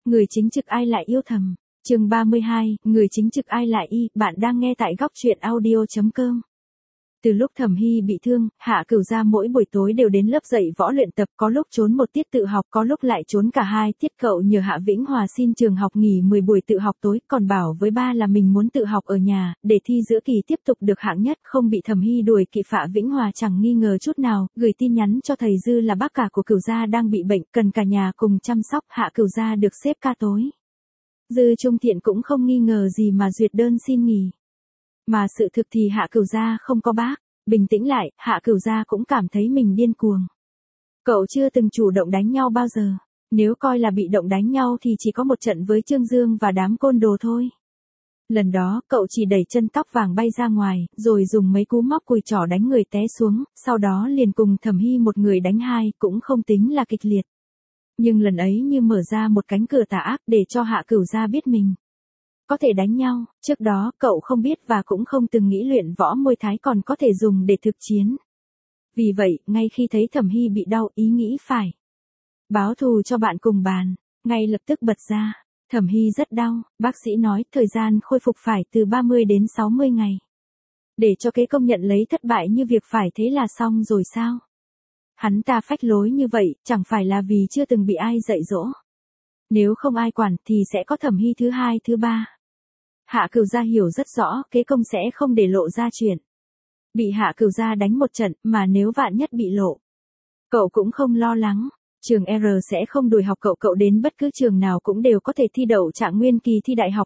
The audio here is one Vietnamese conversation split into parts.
người chính trực ai lại yêu thầm. Chương 32, người chính trực ai lại y, bạn đang nghe tại góc truyện audio.com. Từ lúc Thẩm Hy bị thương, Hạ Cửu Gia mỗi buổi tối đều đến lớp dạy võ luyện tập, có lúc trốn một tiết tự học, có lúc lại trốn cả hai tiết. Cậu nhờ Hạ Vĩnh Hòa xin trường học nghỉ 10 buổi tự học tối, còn bảo với ba là mình muốn tự học ở nhà, để thi giữa kỳ tiếp tục được hạng nhất, không bị Thẩm Hy đuổi kịp. Hạ Vĩnh Hòa chẳng nghi ngờ chút nào, gửi tin nhắn cho thầy Dư là bác cả của Cửu Gia đang bị bệnh, cần cả nhà cùng chăm sóc. Hạ Cửu Gia được xếp ca tối. Dư Trung Thiện cũng không nghi ngờ gì mà duyệt đơn xin nghỉ. Mà sự thực thì Hạ Cửu Gia không có bác. Bình tĩnh lại, Hạ Cửu Gia cũng cảm thấy mình điên cuồng. Cậu chưa từng chủ động đánh nhau bao giờ. Nếu coi là bị động đánh nhau thì chỉ có một trận với Trương Dương và đám côn đồ thôi. Lần đó, cậu chỉ đẩy chân tóc vàng bay ra ngoài, rồi dùng mấy cú móc cùi chỏ đánh người té xuống, sau đó liền cùng Thẩm Hy một người đánh hai, cũng không tính là kịch liệt. Nhưng lần ấy như mở ra một cánh cửa tà ác để cho Hạ Cửu Gia biết mình có thể đánh nhau. Trước đó cậu không biết và cũng không từng nghĩ luyện võ Muay Thái còn có thể dùng để thực chiến. Vì vậy, ngay khi thấy Thẩm Hy bị đau, ý nghĩ phải báo thù cho bạn cùng bàn, ngay lập tức bật ra. Thẩm Hy rất đau, bác sĩ nói thời gian khôi phục phải từ 30 đến 60 ngày. Để cho kế công nhận lấy thất bại như việc phải thế là xong rồi sao? Hắn ta phách lối như vậy, chẳng phải là vì chưa từng bị ai dạy dỗ. Nếu không ai quản thì sẽ có Thẩm Hy thứ hai thứ ba. Hạ Cửu Gia hiểu rất rõ, kế công sẽ không để lộ ra chuyện. Bị Hạ Cửu Gia đánh một trận, mà nếu vạn nhất bị lộ, cậu cũng không lo lắng. Trường R sẽ không đuổi học cậu đến bất cứ trường nào cũng đều có thể thi đậu trạng nguyên kỳ thi đại học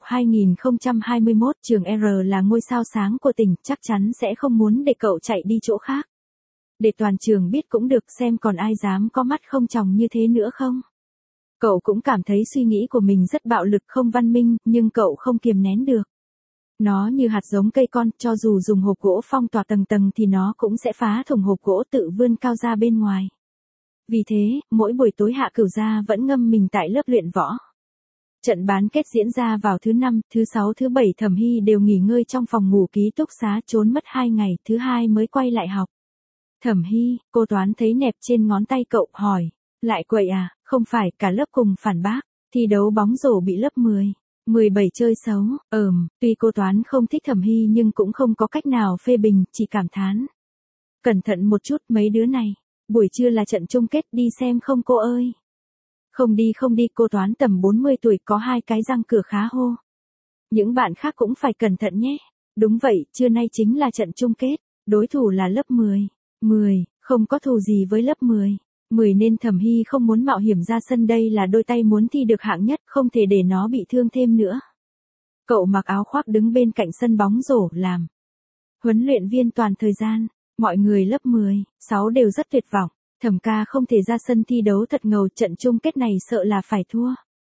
2021. Trường R là ngôi sao sáng của tỉnh, chắc chắn sẽ không muốn để cậu chạy đi chỗ khác. Để toàn trường biết cũng được, xem còn ai dám có mắt không tròng như thế nữa không. Cậu cũng cảm thấy suy nghĩ của mình rất bạo lực không văn minh, nhưng cậu không kiềm nén được. Nó như hạt giống cây con, cho dù dùng hộp gỗ phong tỏa tầng tầng thì nó cũng sẽ phá thủng hộp gỗ tự vươn cao ra bên ngoài. Vì thế, mỗi buổi tối Hạ Cửu Gia vẫn ngâm mình tại lớp luyện võ. Trận bán kết diễn ra vào thứ 5, thứ 6, thứ 7 Thẩm Hy đều nghỉ ngơi trong phòng ngủ ký túc xá, trốn mất 2 ngày, thứ 2 mới quay lại học. Thẩm Hy, cô Toán thấy nẹp trên ngón tay cậu, hỏi, lại quậy à? Không phải, cả lớp cùng phản bác. Thi đấu bóng rổ bị lớp 10, 17 chơi xấu. Tuy cô Toán không thích Thẩm Hy nhưng cũng không có cách nào phê bình, chỉ cảm thán. Cẩn thận một chút mấy đứa này. Buổi trưa là trận chung kết, đi xem không cô ơi? Không đi, cô Toán tầm 40 tuổi có 2 cái răng cửa khá hô. Những bạn khác cũng phải cẩn thận nhé. Đúng vậy, trưa nay chính là trận chung kết. Đối thủ là lớp 10. 10, không có thù gì với lớp 10. 10 nên Thẩm Hy không muốn mạo hiểm ra sân, đây là đôi tay muốn thi được hạng nhất, không thể để nó bị thương thêm nữa. Cậu mặc áo khoác đứng bên cạnh sân bóng rổ làm huấn luyện viên toàn thời gian. Mọi người lớp 10, 6 đều rất tuyệt vọng. Thẩm ca không thể ra sân thi đấu thật ngầu, trận chung kết này sợ là phải thua.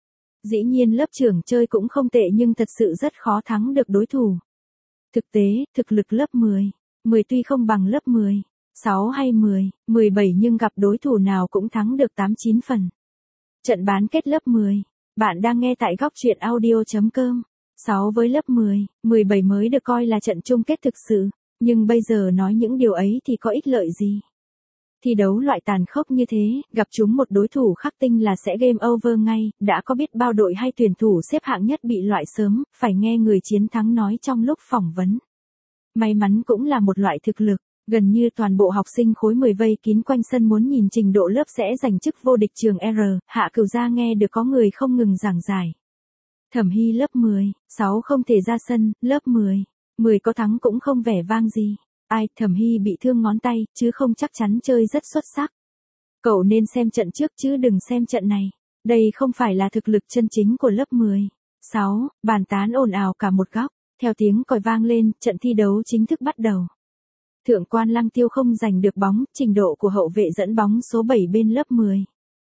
Dĩ nhiên lớp trưởng chơi cũng không tệ nhưng thật sự rất khó thắng được đối thủ. Thực tế, thực lực lớp 10 tuy không bằng lớp 10, 6 hay 10, 17 nhưng gặp đối thủ nào cũng thắng được 8-9 phần. Trận bán kết lớp 10, bạn đang nghe tại góc truyện audio.com. 6 với lớp 10, 17 mới được coi là trận chung kết thực sự. Nhưng bây giờ nói những điều ấy thì có ích lợi gì? Thi đấu loại tàn khốc như thế, gặp chúng một đối thủ khắc tinh là sẽ game over ngay, đã có biết bao đội hay tuyển thủ xếp hạng nhất bị loại sớm, phải nghe người chiến thắng nói trong lúc phỏng vấn. May mắn cũng là một loại thực lực, gần như toàn bộ học sinh khối 10 vây kín quanh sân muốn nhìn trình độ lớp sẽ giành chức vô địch. Trường R, Hạ Cửu Gia nghe được có người không ngừng giảng giải. Thẩm Hy lớp 10, 6 không thể ra sân, lớp 10 có thắng cũng không vẻ vang gì. Ai, Thẩm Hy bị thương ngón tay, chứ không chắc chắn chơi rất xuất sắc. Cậu nên xem trận trước chứ đừng xem trận này. Đây không phải là thực lực chân chính của lớp 10. 6, bàn tán ồn ào cả một góc. Theo tiếng còi vang lên, trận thi đấu chính thức bắt đầu. Thượng quan Lăng Tiêu không giành được bóng, trình độ của hậu vệ dẫn bóng số 7 bên lớp 10.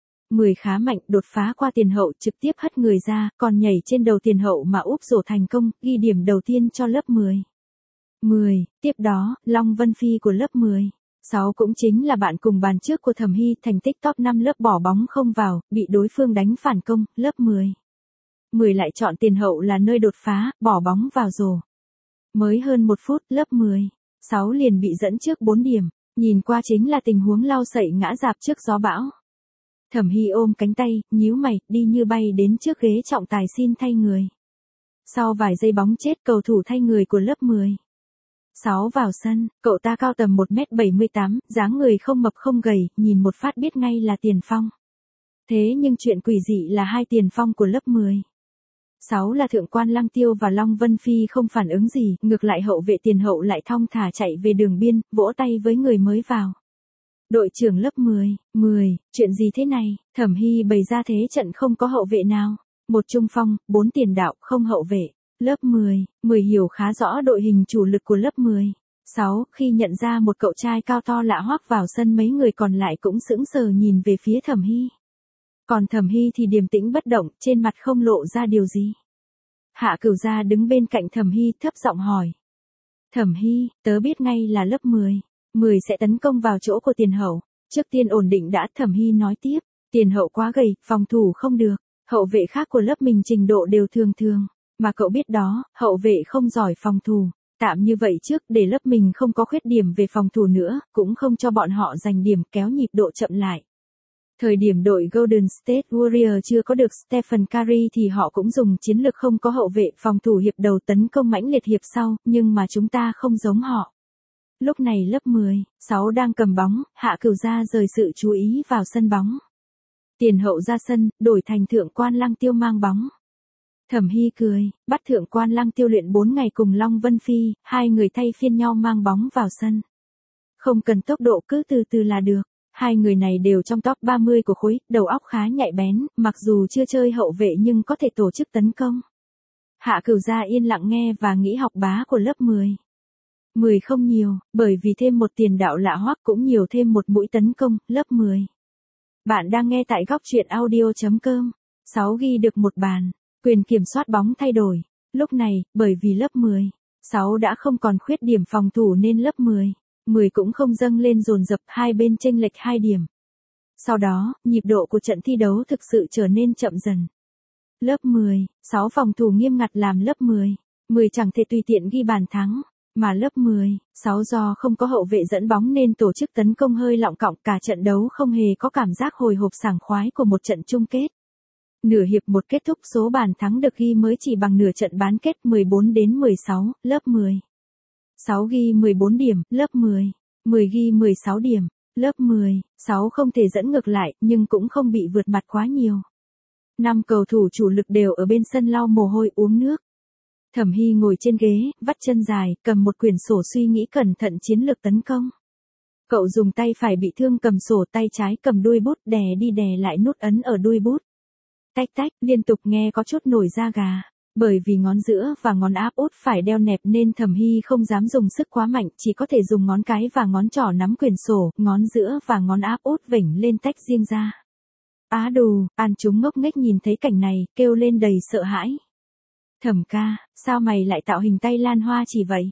10 khá mạnh, đột phá qua tiền hậu trực tiếp hất người ra, còn nhảy trên đầu tiền hậu mà úp rổ thành công, ghi điểm đầu tiên cho lớp 10. Tiếp đó, Long Vân Phi của lớp 10. 6 cũng chính là bạn cùng bàn trước của Thẩm Hy, thành tích top 5 lớp bỏ bóng không vào, bị đối phương đánh phản công, lớp 10 lại chọn tiền hậu là nơi đột phá, bỏ bóng vào rổ. Mới hơn 1 phút, lớp 6 liền bị dẫn trước 4 điểm, nhìn qua chính là tình huống lau sậy ngã rạp trước gió bão. Thẩm Hy ôm cánh tay, nhíu mày, đi như bay đến trước ghế trọng tài xin thay người. Sau vài giây bóng chết cầu thủ thay người của lớp 10. 6 vào sân, cậu ta cao tầm 1m78, dáng người không mập không gầy, nhìn một phát biết ngay là tiền phong. Thế nhưng chuyện quỷ dị là hai tiền phong của lớp 10. 6 là Thượng quan Lăng Tiêu và Long Vân Phi không phản ứng gì, ngược lại hậu vệ tiền hậu lại thong thả chạy về đường biên, vỗ tay với người mới vào. Đội trưởng lớp 10, chuyện gì thế này? Thẩm Hy bày ra thế trận không có hậu vệ nào. Một trung phong, 4 tiền đạo, không hậu vệ. Lớp 10 hiểu khá rõ đội hình chủ lực của lớp 10. 6, khi nhận ra một cậu trai cao to lạ hoắc vào sân mấy người còn lại cũng sững sờ nhìn về phía Thẩm Hy. Còn Thẩm Hy thì điềm tĩnh bất động, trên mặt không lộ ra điều gì. Hạ Cửu Gia đứng bên cạnh Thẩm Hy thấp giọng hỏi. Thẩm Hy, tớ biết ngay là lớp 10 sẽ tấn công vào chỗ của tiền hậu. Trước tiên ổn định đã, Thẩm Hy nói tiếp. Tiền hậu quá gầy, phòng thủ không được. Hậu vệ khác của lớp mình trình độ đều thường thường. Mà cậu biết đó, hậu vệ không giỏi phòng thủ. Tạm như vậy trước, để lớp mình không có khuyết điểm về phòng thủ nữa, cũng không cho bọn họ giành điểm, kéo nhịp độ chậm lại. Thời điểm đội Golden State Warriors chưa có được Stephen Curry thì họ cũng dùng chiến lược không có hậu vệ, phòng thủ hiệp đầu tấn công mãnh liệt hiệp sau, nhưng mà chúng ta không giống họ. Lúc này lớp 6 đang cầm bóng, Hạ Cửu Gia rời sự chú ý vào sân bóng. Tiền hậu ra sân, đổi thành Thượng quan Lăng Tiêu mang bóng. Thẩm Hy cười, bắt Thượng quan Lăng Tiêu luyện 4 ngày cùng Long Vân Phi, hai người thay phiên nhau mang bóng vào sân. Không cần tốc độ, cứ từ từ là được. Hai người này đều trong top 30 của khối, đầu óc khá nhạy bén, mặc dù chưa chơi hậu vệ nhưng có thể tổ chức tấn công. Hạ Cửu Gia yên lặng nghe và nghĩ học bá của lớp 10 không nhiều, bởi vì thêm một tiền đạo lạ hoắc cũng nhiều thêm một mũi tấn công, lớp 10. Bạn đang nghe tại góc truyện audio.com. 6 ghi được một bàn, quyền kiểm soát bóng thay đổi. Lúc này, bởi vì lớp 6 đã không còn khuyết điểm phòng thủ nên lớp 10 cũng không dâng lên dồn dập, hai bên chênh lệch 2 điểm. Sau đó, nhịp độ của trận thi đấu thực sự trở nên chậm dần. Lớp 6 phòng thủ nghiêm ngặt làm lớp 10 chẳng thể tùy tiện ghi bàn thắng. Mà lớp 6 do không có hậu vệ dẫn bóng nên tổ chức tấn công hơi lọng cọng, cả trận đấu không hề có cảm giác hồi hộp sảng khoái của một trận chung kết. Nửa hiệp một kết thúc, số bàn thắng được ghi mới chỉ bằng nửa trận bán kết, 14-16, lớp 6 ghi 14 điểm, lớp 10 ghi 16 điểm. Lớp 6 không thể dẫn ngược lại, nhưng cũng không bị vượt mặt quá nhiều. 5 cầu thủ chủ lực đều ở bên sân lau mồ hôi uống nước. Thẩm Hy ngồi trên ghế, vắt chân dài, cầm một quyển sổ suy nghĩ cẩn thận chiến lược tấn công. Cậu dùng tay phải bị thương cầm sổ, tay trái cầm đuôi bút, đè đi đè lại nút ấn ở đuôi bút. Tách tách, liên tục nghe có chút nổi da gà. Bởi vì ngón giữa và ngón áp út phải đeo nẹp nên Thẩm Hy không dám dùng sức quá mạnh, chỉ có thể dùng ngón cái và ngón trỏ nắm quyển sổ, ngón giữa và ngón áp út vểnh lên tách riêng ra. Á đù, An chúng ngốc nghếch nhìn thấy cảnh này, kêu lên đầy sợ hãi. Thẩm ca, sao mày lại tạo hình tay lan hoa chỉ vậy?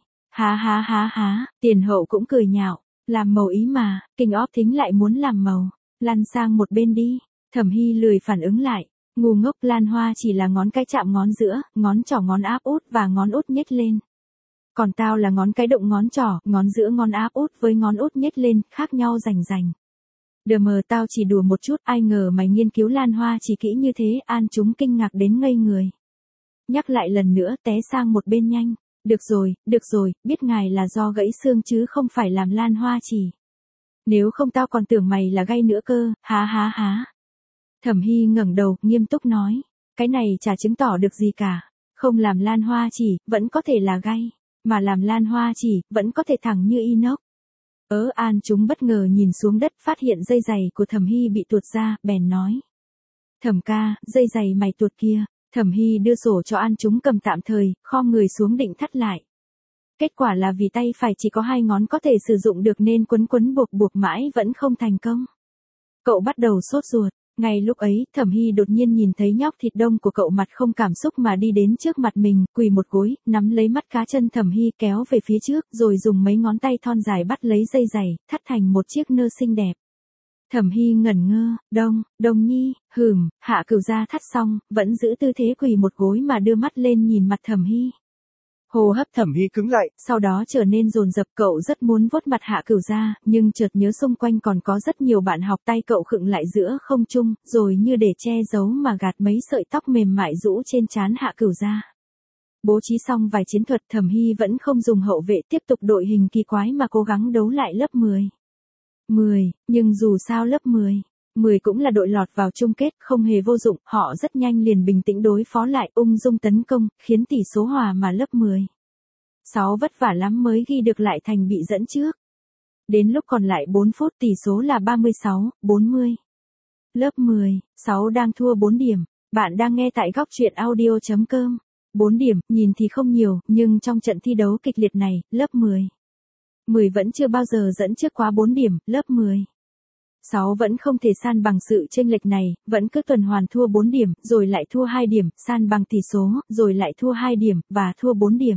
Há, tiền hậu cũng cười nhạo, làm màu ý mà, kinh óp thính lại muốn làm màu, lăn sang một bên đi. Thẩm Hy lười phản ứng lại, ngu ngốc, lan hoa chỉ là ngón cái chạm ngón giữa, ngón trỏ ngón áp út và ngón út nhếch lên. Còn tao là ngón cái động ngón trỏ, ngón giữa ngón áp út với ngón út nhếch lên, khác nhau rành rành. Đờ mờ, tao chỉ đùa một chút, ai ngờ mày nghiên cứu lan hoa chỉ kỹ như thế. An chúng kinh ngạc đến ngây người. Nhắc lại lần nữa, té sang một bên nhanh. Được rồi, biết ngài là do gãy xương chứ không phải làm lan hoa chỉ. Nếu không tao còn tưởng mày là gay nữa cơ, há. Thẩm Hy ngẩng đầu, nghiêm túc nói. Cái này chả chứng tỏ được gì cả. Không làm lan hoa chỉ, vẫn có thể là gay. Mà làm lan hoa chỉ, vẫn có thể thẳng như inox. An chúng bất ngờ nhìn xuống đất, phát hiện dây giày của Thẩm Hy bị tuột ra, bèn nói. Thẩm ca, dây giày mày tuột kia. Thẩm Hy đưa sổ cho An chúng cầm tạm thời, khom người xuống định thắt lại. Kết quả là vì tay phải chỉ có 2 ngón có thể sử dụng được nên quấn buộc mãi vẫn không thành công. Cậu bắt đầu sốt ruột. Ngay lúc ấy, Thẩm Hy đột nhiên nhìn thấy nhóc thịt đông của cậu mặt không cảm xúc mà đi đến trước mặt mình, quỳ một gối, nắm lấy mắt cá chân Thẩm Hy kéo về phía trước, rồi dùng mấy ngón tay thon dài bắt lấy dây giày, thắt thành một chiếc nơ xinh đẹp. Thẩm Hy ngẩn ngơ, Đông Nhi, Hạ Cửu Gia thắt xong, vẫn giữ tư thế quỳ một gối mà đưa mắt lên nhìn mặt Thẩm Hy. Hô hấp Thẩm Hy cứng lại. sau đó trở nên dồn dập, cậu rất muốn vuốt mặt Hạ Cửu Gia, nhưng chợt nhớ xung quanh còn có rất nhiều bạn học, tay cậu khựng lại giữa không trung, rồi như để che giấu mà gạt mấy sợi tóc mềm mại rũ trên trán Hạ Cửu Gia. Bố trí xong vài chiến thuật, Thẩm Hy vẫn không dùng hậu vệ tiếp tục đội hình kỳ quái mà cố gắng đấu lại lớp 10. Nhưng dù sao lớp 10 cũng là đội lọt vào chung kết, không hề vô dụng, họ rất nhanh liền bình tĩnh đối phó lại, ung dung tấn công, khiến tỷ số hòa mà lớp 6 vất vả lắm mới ghi được lại thành bị dẫn trước. Đến lúc còn lại 4 phút tỷ số là 36-40. Lớp 6 đang thua 4 điểm. Bạn đang nghe tại góc truyện audio.com. 4 điểm, nhìn thì không nhiều, nhưng trong trận thi đấu kịch liệt này, lớp 10 vẫn chưa bao giờ dẫn trước quá 4 điểm, lớp 6 vẫn không thể san bằng sự chênh lệch này, vẫn cứ tuần hoàn thua 4 điểm, rồi lại thua 2 điểm, san bằng tỷ số, rồi lại thua 2 điểm, và thua 4 điểm.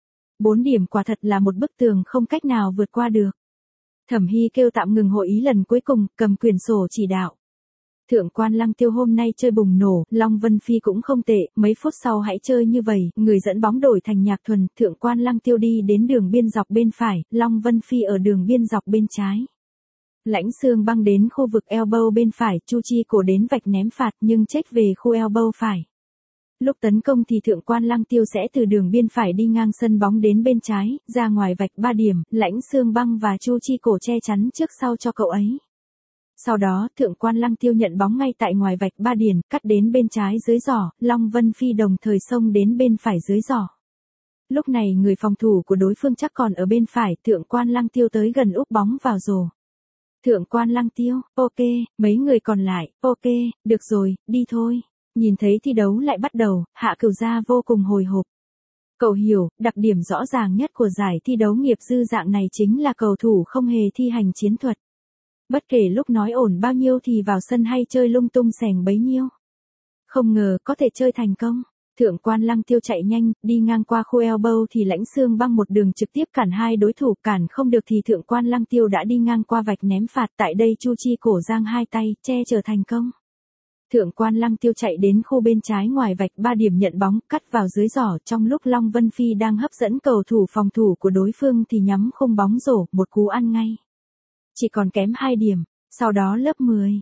4 điểm quả thật là một bức tường không cách nào vượt qua được. Thẩm Hy kêu tạm ngừng hội ý lần cuối cùng, cầm quyển sổ chỉ đạo. Thượng quan Lăng Tiêu hôm nay chơi bùng nổ, Long Vân Phi cũng không tệ, mấy phút sau hãy chơi như vậy, người dẫn bóng đổi thành Nhạc Thuần, Thượng quan Lăng Tiêu đi đến đường biên dọc bên phải, Long Vân Phi ở đường biên dọc bên trái. Lãnh Xương Băng đến khu vực elbow bên phải, Chu Chi Cổ đến vạch ném phạt nhưng check về khu elbow phải. Lúc tấn công thì Thượng quan Lăng Tiêu sẽ từ đường biên phải đi ngang sân bóng đến bên trái, ra ngoài vạch 3 điểm, Lãnh Xương Băng và Chu Chi Cổ che chắn trước sau cho cậu ấy. Sau đó, Thượng quan Lăng Tiêu nhận bóng ngay tại ngoài vạch 3 điểm, cắt đến bên trái dưới giỏ, Long Vân Phi đồng thời xông đến bên phải dưới giỏ. Lúc này người phòng thủ của đối phương chắc còn ở bên phải, Thượng quan Lăng Tiêu tới gần úp bóng vào rổ. Thượng quan Lăng Tiêu, ok, mấy người còn lại, ok, được rồi, đi thôi. Nhìn thấy thi đấu lại bắt đầu, Hạ Cửu Gia vô cùng hồi hộp. Cậu hiểu, đặc điểm rõ ràng nhất của giải thi đấu nghiệp dư dạng này chính là cầu thủ không hề thi hành chiến thuật. Bất kể lúc nói ổn bao nhiêu thì vào sân hay chơi lung tung xèng bấy nhiêu. Không ngờ có thể chơi thành công. Thượng quan Lăng Tiêu chạy nhanh, đi ngang qua khu elbow thì Lãnh Xương Băng một đường trực tiếp cản hai đối thủ, cản không được thì Thượng quan Lăng Tiêu đã đi ngang qua vạch ném phạt, tại đây Chu Chi Cổ giang hai tay, che chở thành công. Thượng quan Lăng Tiêu chạy đến khu bên trái ngoài vạch 3 điểm nhận bóng, cắt vào dưới giỏ, trong lúc Long Vân Phi đang hấp dẫn cầu thủ phòng thủ của đối phương thì nhắm khung bóng rổ, một cú ăn ngay. Chỉ còn kém 2 điểm, sau đó lớp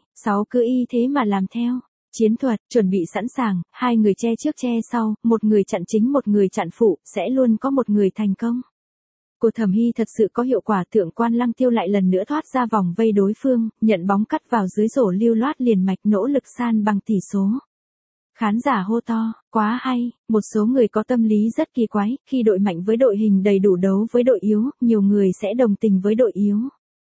6 cứ y thế mà làm theo. Chiến thuật, chuẩn bị sẵn sàng, hai người che trước che sau, một người chặn chính một người chặn phụ, sẽ luôn có một người thành công. Của Thẩm Hy thật sự có hiệu quả, Thượng quan Lăng Tiêu lại lần nữa thoát ra vòng vây đối phương, nhận bóng cắt vào dưới rổ lưu loát liền mạch, nỗ lực san bằng tỷ số. Khán giả hô to, quá hay, một số người có tâm lý rất kỳ quái, khi đội mạnh với đội hình đầy đủ đấu với đội yếu, nhiều người sẽ đồng tình với đội yếu.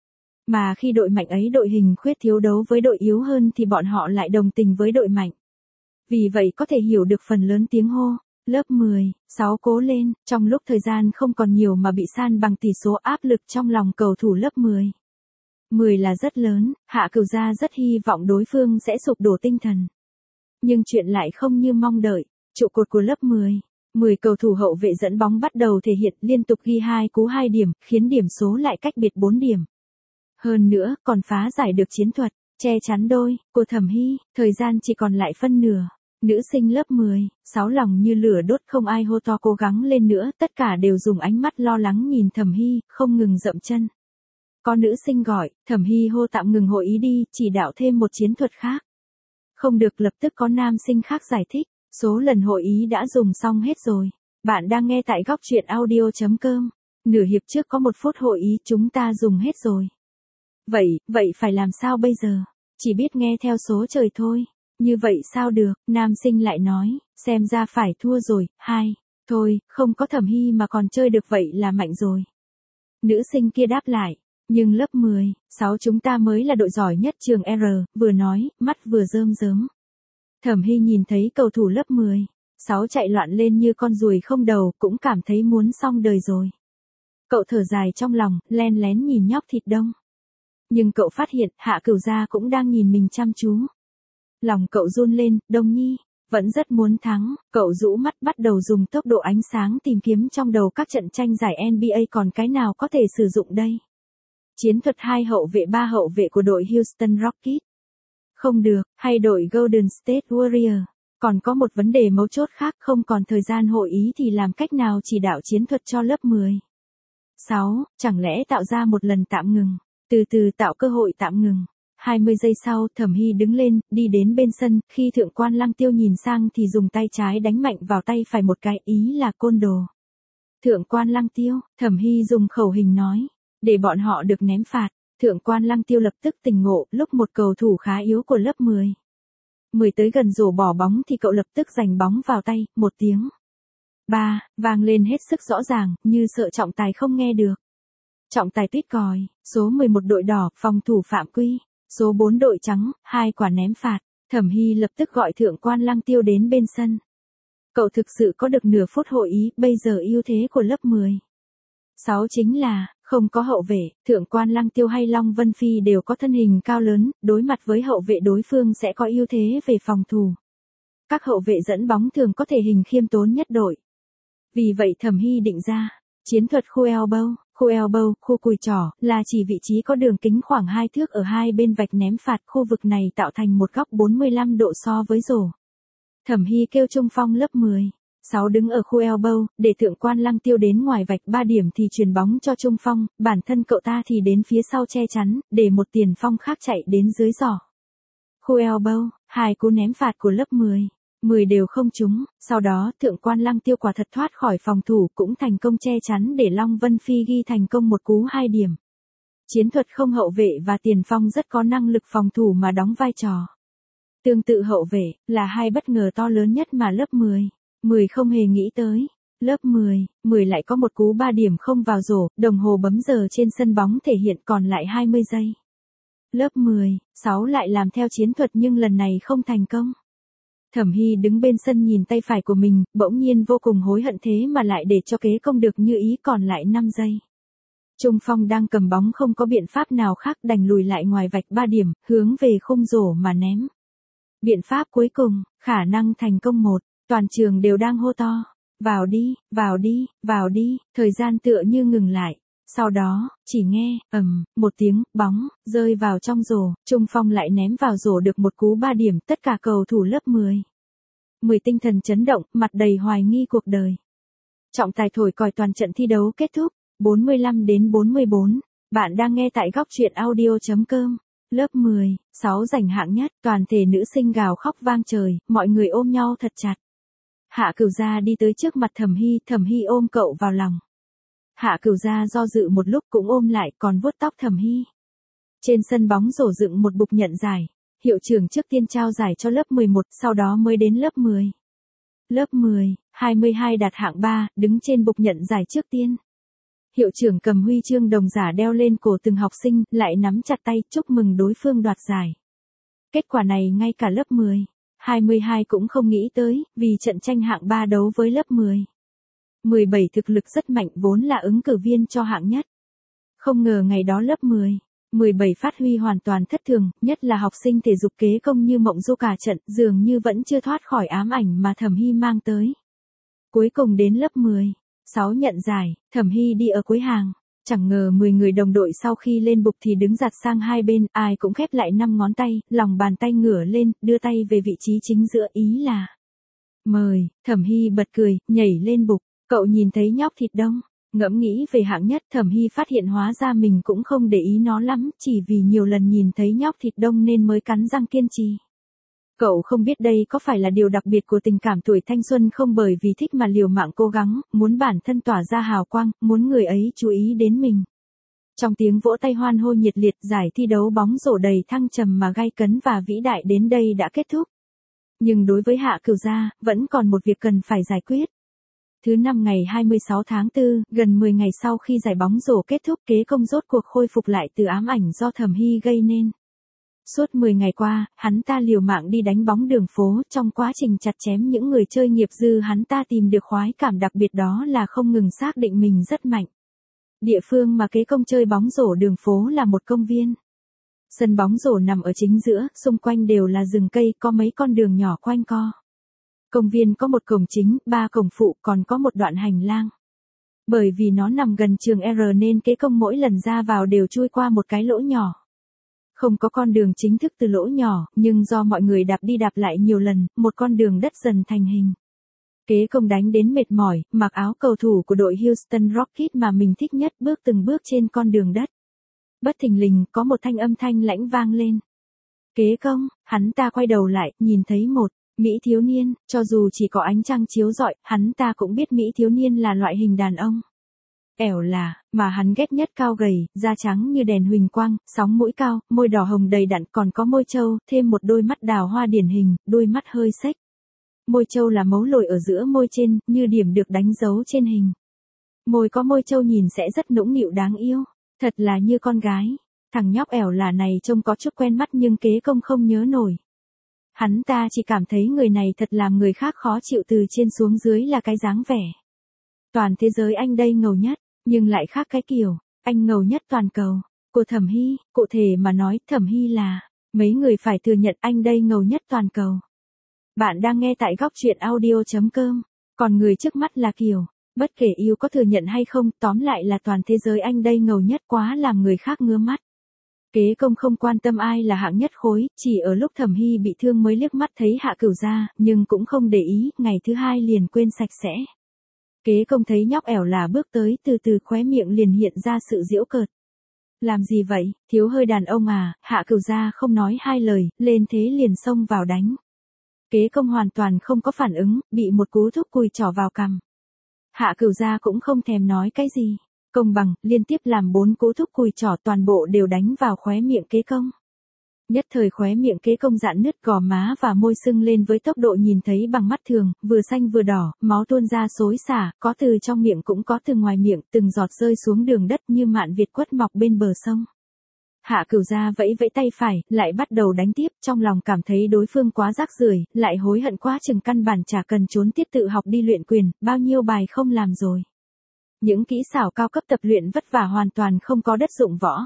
Mà khi đội mạnh ấy đội hình khuyết thiếu đấu với đội yếu hơn thì bọn họ lại đồng tình với đội mạnh. Vì vậy có thể hiểu được phần lớn tiếng hô, lớp 6 cố lên, trong lúc thời gian không còn nhiều mà bị san bằng tỷ số, áp lực trong lòng cầu thủ lớp 10 là rất lớn, Hạ Cửu Gia rất hy vọng đối phương sẽ sụp đổ tinh thần. Nhưng chuyện lại không như mong đợi, trụ cột của lớp 10 cầu thủ hậu vệ dẫn bóng bắt đầu thể hiện, liên tục ghi 2 cú 2 điểm, khiến điểm số lại cách biệt 4 điểm. Hơn nữa, còn phá giải được chiến thuật, che chắn đôi, của Thẩm Hy, thời gian chỉ còn lại phân nửa. Nữ sinh lớp 6 lòng như lửa đốt, không ai hô to cố gắng lên nữa, tất cả đều dùng ánh mắt lo lắng nhìn Thẩm Hy, không ngừng dậm chân. Có nữ sinh gọi, Thẩm Hy hô tạm ngừng hội ý đi, chỉ đạo thêm một chiến thuật khác. Không được, lập tức có nam sinh khác giải thích, số lần hội ý đã dùng xong hết rồi. Bạn đang nghe tại góc truyện audio.com. Nửa hiệp trước có 1 phút hội ý chúng ta dùng hết rồi. Vậy phải làm sao bây giờ? Chỉ biết nghe theo số trời thôi. Như vậy sao được? Nam sinh lại nói, xem ra phải thua rồi. Thôi, không có Thẩm Hy mà còn chơi được vậy là mạnh rồi. Nữ sinh kia đáp lại, nhưng lớp 6 chúng ta mới là đội giỏi nhất trường R, vừa nói, mắt vừa rơm rớm. Thẩm Hy nhìn thấy cầu thủ lớp 6 chạy loạn lên như con ruồi không đầu, cũng cảm thấy muốn xong đời rồi. Cậu thở dài trong lòng, len lén nhìn nhóc thịt đông. Nhưng cậu phát hiện, Hạ Cửu Gia cũng đang nhìn mình chăm chú. Lòng cậu run lên, Đông Nhi, vẫn rất muốn thắng, cậu rũ mắt bắt đầu dùng tốc độ ánh sáng tìm kiếm trong đầu các trận tranh giải NBA còn cái nào có thể sử dụng đây. Chiến thuật 2 hậu vệ 3 hậu vệ của đội Houston Rockets. Không được, hay đội Golden State Warriors. Còn có một vấn đề mấu chốt khác, không còn thời gian hội ý thì làm cách nào chỉ đạo chiến thuật cho lớp 10. 6. Chẳng lẽ tạo ra một lần tạm ngừng, từ từ tạo cơ hội tạm ngừng. 20 giây sau, Thẩm Hy đứng lên, đi đến bên sân, khi Thượng quan Lăng Tiêu nhìn sang thì dùng tay trái đánh mạnh vào tay phải một cái, ý là côn đồ. Thượng quan Lăng Tiêu, Thẩm Hy dùng khẩu hình nói, để bọn họ được ném phạt. Thượng quan Lăng Tiêu lập tức tỉnh ngộ, lúc một cầu thủ khá yếu của lớp 10 tới gần rổ bỏ bóng thì cậu lập tức giành bóng vào tay, một tiếng. Vang lên hết sức rõ ràng, như sợ trọng tài không nghe được. Trọng tài tuýt còi, số 11 đội đỏ, phòng thủ phạm quy, số 4 đội trắng, 2 quả ném phạt. Thẩm Hy lập tức gọi Thượng quan Lăng Tiêu đến bên sân. Cậu thực sự có được nửa phút hội ý, bây giờ ưu thế của lớp 10. 6 chính là, không có hậu vệ, Thượng quan Lăng Tiêu hay Long Vân Phi đều có thân hình cao lớn, đối mặt với hậu vệ đối phương sẽ có ưu thế về phòng thủ. Các hậu vệ dẫn bóng thường có thể hình khiêm tốn nhất đội. Vì vậy Thẩm Hy định ra, chiến thuật khu elbow, khu cùi chỏ, là chỉ vị trí có đường kính khoảng 2 thước ở hai bên vạch ném phạt, khu vực này tạo thành một góc 45 độ so với rổ. Thẩm Hy kêu trung phong lớp 10. 6 đứng ở khu elbow, để Thượng quan Lăng Tiêu đến ngoài vạch 3 điểm thì chuyền bóng cho trung phong, bản thân cậu ta thì đến phía sau che chắn, để một tiền phong khác chạy đến dưới giỏ. Khu elbow, 2 cú ném phạt của lớp 10 đều không trúng, sau đó Thượng quan Lăng Tiêu quả thật thoát khỏi phòng thủ, cũng thành công che chắn để Long Vân Phi ghi thành công một cú 2 điểm. Chiến thuật không hậu vệ và tiền phong rất có năng lực phòng thủ mà đóng vai trò. Tương tự hậu vệ, là hai bất ngờ to lớn nhất mà lớp 10 không hề nghĩ tới. Lớp 10 lại có một cú 3 điểm không vào rổ, đồng hồ bấm giờ trên sân bóng thể hiện còn lại 20 giây. Lớp 6 lại làm theo chiến thuật nhưng lần này không thành công. Thẩm Hy đứng bên sân nhìn tay phải của mình, bỗng nhiên vô cùng hối hận thế mà lại để cho kế công được như ý, còn lại 5 giây. Trung phong đang cầm bóng không có biện pháp nào khác đành lùi lại ngoài vạch 3 điểm, hướng về khung rổ mà ném. Biện pháp cuối cùng, khả năng thành công 1, toàn trường đều đang hô to. Vào đi, vào đi, vào đi, thời gian tựa như ngừng lại. Sau đó, chỉ nghe, một tiếng, bóng, rơi vào trong rổ, trung phong lại ném vào rổ được một cú 3 điểm, tất cả cầu thủ lớp 10 tinh thần chấn động, mặt đầy hoài nghi cuộc đời. Trọng tài thổi còi toàn trận thi đấu kết thúc, 45-44, bạn đang nghe tại góc truyện audio.com. Lớp 6 giành hạng nhất, toàn thể nữ sinh gào khóc vang trời, mọi người ôm nhau thật chặt. Hạ Cửu Gia đi tới trước mặt Thẩm Hy ôm cậu vào lòng. Hạ Cửu Gia do dự một lúc cũng ôm lại, còn vuốt tóc Thẩm Hy. Trên sân bóng rổ dựng một bục nhận giải, hiệu trưởng trước tiên trao giải cho lớp 11, sau đó mới đến lớp 10. Lớp 22 đạt hạng 3, đứng trên bục nhận giải trước tiên. Hiệu trưởng cầm huy chương đồng giả đeo lên cổ từng học sinh, lại nắm chặt tay chúc mừng đối phương đoạt giải. Kết quả này ngay cả lớp 22 cũng không nghĩ tới, vì trận tranh hạng 3 đấu với lớp 17 thực lực rất mạnh, vốn là ứng cử viên cho hạng nhất. Không ngờ ngày đó lớp 17 phát huy hoàn toàn thất thường, nhất là học sinh thể dục kế công như Mộng Du cả trận, dường như vẫn chưa thoát khỏi ám ảnh mà Thẩm Hy mang tới. Cuối cùng đến lớp 6 nhận giải, Thẩm Hy đi ở cuối hàng. Chẳng ngờ 10 người đồng đội sau khi lên bục thì đứng giặt sang hai bên, ai cũng khép lại 5 ngón tay, lòng bàn tay ngửa lên, đưa tay về vị trí chính giữa, ý là mời. Thẩm Hy bật cười, nhảy lên bục, cậu nhìn thấy nhóc thịt đông. Ngẫm nghĩ về hạng nhất, Thẩm Hy phát hiện hóa ra mình cũng không để ý nó lắm, chỉ vì nhiều lần nhìn thấy nhóc thịt đông nên mới cắn răng kiên trì. Cậu không biết đây có phải là điều đặc biệt của tình cảm tuổi thanh xuân không, bởi vì thích mà liều mạng cố gắng, muốn bản thân tỏa ra hào quang, muốn người ấy chú ý đến mình. Trong tiếng vỗ tay hoan hô nhiệt liệt, giải thi đấu bóng rổ đầy thăng trầm mà gay cấn và vĩ đại đến đây đã kết thúc. Nhưng đối với Hạ Cửu Gia, vẫn còn một việc cần phải giải quyết. Thứ năm ngày 26 tháng 4, gần 10 ngày sau khi giải bóng rổ kết thúc, kế công rốt cuộc khôi phục lại từ ám ảnh do Thẩm Hy gây nên. Suốt 10 ngày qua, hắn ta liều mạng đi đánh bóng đường phố, trong quá trình chặt chém những người chơi nghiệp dư hắn ta tìm được khoái cảm đặc biệt, đó là không ngừng xác định mình rất mạnh. Địa phương mà kế công chơi bóng rổ đường phố là một công viên. Sân bóng rổ nằm ở chính giữa, xung quanh đều là rừng cây, có mấy con đường nhỏ quanh co. Công viên có một cổng chính, 3 cổng phụ, còn có một đoạn hành lang. Bởi vì nó nằm gần trường R nên kế công mỗi lần ra vào đều chui qua một cái lỗ nhỏ. Không có con đường chính thức từ lỗ nhỏ, nhưng do mọi người đạp đi đạp lại nhiều lần, một con đường đất dần thành hình. Kế công đánh đến mệt mỏi, mặc áo cầu thủ của đội Houston Rockets mà mình thích nhất bước từng bước trên con đường đất. Bất thình lình, có một âm thanh lãnh vang lên. Kế công, hắn ta quay đầu lại, nhìn thấy một Mỹ thiếu niên, cho dù chỉ có ánh trăng chiếu rọi, hắn ta cũng biết Mỹ thiếu niên là loại hình đàn ông. Ẻo là, mà hắn ghét nhất cao gầy, da trắng như đèn huỳnh quang, sóng mũi cao, môi đỏ hồng đầy đặn, còn có môi trâu, thêm một đôi mắt đào hoa điển hình, đôi mắt hơi xếch. Môi trâu là mấu lồi ở giữa môi trên, như điểm được đánh dấu trên hình. Môi có môi trâu nhìn sẽ rất nũng nịu đáng yêu, thật là như con gái. Thằng nhóc ẻo là này trông có chút quen mắt nhưng Kế công không nhớ nổi. Hắn ta chỉ cảm thấy người này thật làm người khác khó chịu từ trên xuống dưới là cái dáng vẻ. Toàn thế giới anh đây ngầu nhất, nhưng lại khác cái kiểu, anh ngầu nhất toàn cầu. Của Thẩm Hy, cụ thể mà nói Thẩm Hy là, mấy người phải thừa nhận anh đây ngầu nhất toàn cầu. Bạn đang nghe tại góc truyện audio.com, còn người trước mắt là Kiều. Bất kể yêu có thừa nhận hay không, tóm lại là toàn thế giới anh đây ngầu nhất quá làm người khác ngứa mắt. Kế công không quan tâm ai là hạng nhất khối, chỉ ở lúc Thẩm Hy bị thương mới liếc mắt thấy Hạ Cửu ra, nhưng cũng không để ý, ngày thứ hai liền quên sạch sẽ. Kế công thấy nhóc ẻo là bước tới, từ từ khóe miệng liền hiện ra sự giễu cợt. Làm gì vậy, thiếu hơi đàn ông à, Hạ Cửu ra không nói hai lời, lên thế liền xông vào đánh. Kế công hoàn toàn không có phản ứng, bị một cú thúc cùi trỏ vào cằm. Hạ Cửu ra cũng không thèm nói cái gì. Công bằng, liên tiếp làm 4 cú thúc cùi trỏ toàn bộ đều đánh vào khóe miệng Kế công. Nhất thời khóe miệng Kế công rạn nứt, gò má và môi sưng lên với tốc độ nhìn thấy bằng mắt thường, vừa xanh vừa đỏ, máu tuôn ra xối xả, có từ trong miệng cũng có từ ngoài miệng, từng giọt rơi xuống đường đất như mạn Việt quất mọc bên bờ sông. Hạ Cửu ra vẫy vẫy tay phải, lại bắt đầu đánh tiếp, trong lòng cảm thấy đối phương quá rác rưởi, lại hối hận quá chừng căn bản chả cần trốn tiết tự học đi luyện quyền, bao nhiêu bài không làm rồi. Những kỹ xảo cao cấp tập luyện vất vả hoàn toàn không có đất dụng võ.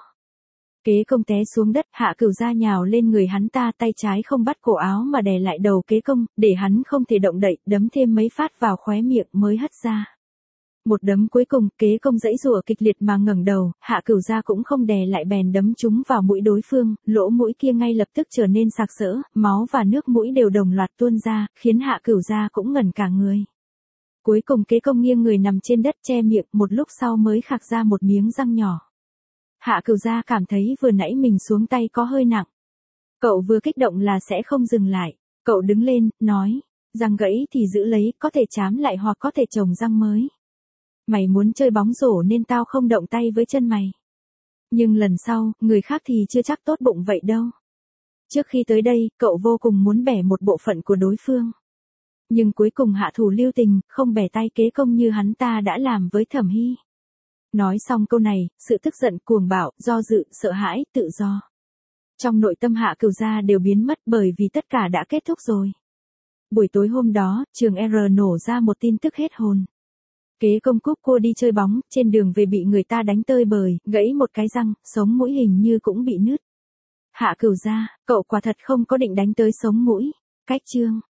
Kế công té xuống đất, Hạ Cửu ra nhào lên người hắn ta, tay trái không bắt cổ áo mà đè lại đầu Kế công, để hắn không thể động đậy, đấm thêm mấy phát vào khóe miệng mới hất ra. Một đấm cuối cùng, Kế công giãy giụa kịch liệt mà ngẩng đầu, Hạ Cửu ra cũng không đè lại bèn đấm trúng vào mũi đối phương, lỗ mũi kia ngay lập tức trở nên sặc sỡ, máu và nước mũi đều đồng loạt tuôn ra, khiến Hạ Cửu ra cũng ngẩn cả người. Cuối cùng Kế công nghiêng người nằm trên đất che miệng, một lúc sau mới khạc ra một miếng răng nhỏ. Hạ Cửu ra cảm thấy vừa nãy mình xuống tay có hơi nặng. Cậu vừa kích động là sẽ không dừng lại. Cậu đứng lên, nói, răng gãy thì giữ lấy, có thể chám lại hoặc có thể trồng răng mới. Mày muốn chơi bóng rổ nên tao không động tay với chân mày. Nhưng lần sau, người khác thì chưa chắc tốt bụng vậy đâu. Trước khi tới đây, cậu vô cùng muốn bẻ một bộ phận của đối phương. Nhưng cuối cùng hạ thủ lưu tình, không bẻ tay Kế công như hắn ta đã làm với Thẩm Hy. Nói xong câu này, sự tức giận, cuồng bạo, do dự, sợ hãi, tự do. Trong nội tâm Hạ Cửu ra đều biến mất bởi vì tất cả đã kết thúc rồi. Buổi tối hôm đó, trường R nổ ra một tin tức hết hồn. Kế công cúp cua đi chơi bóng, trên đường về bị người ta đánh tơi bời, gãy một cái răng, sống mũi hình như cũng bị nứt. Hạ Cửu ra, cậu quả thật không có định đánh tới sống mũi. Cách chương.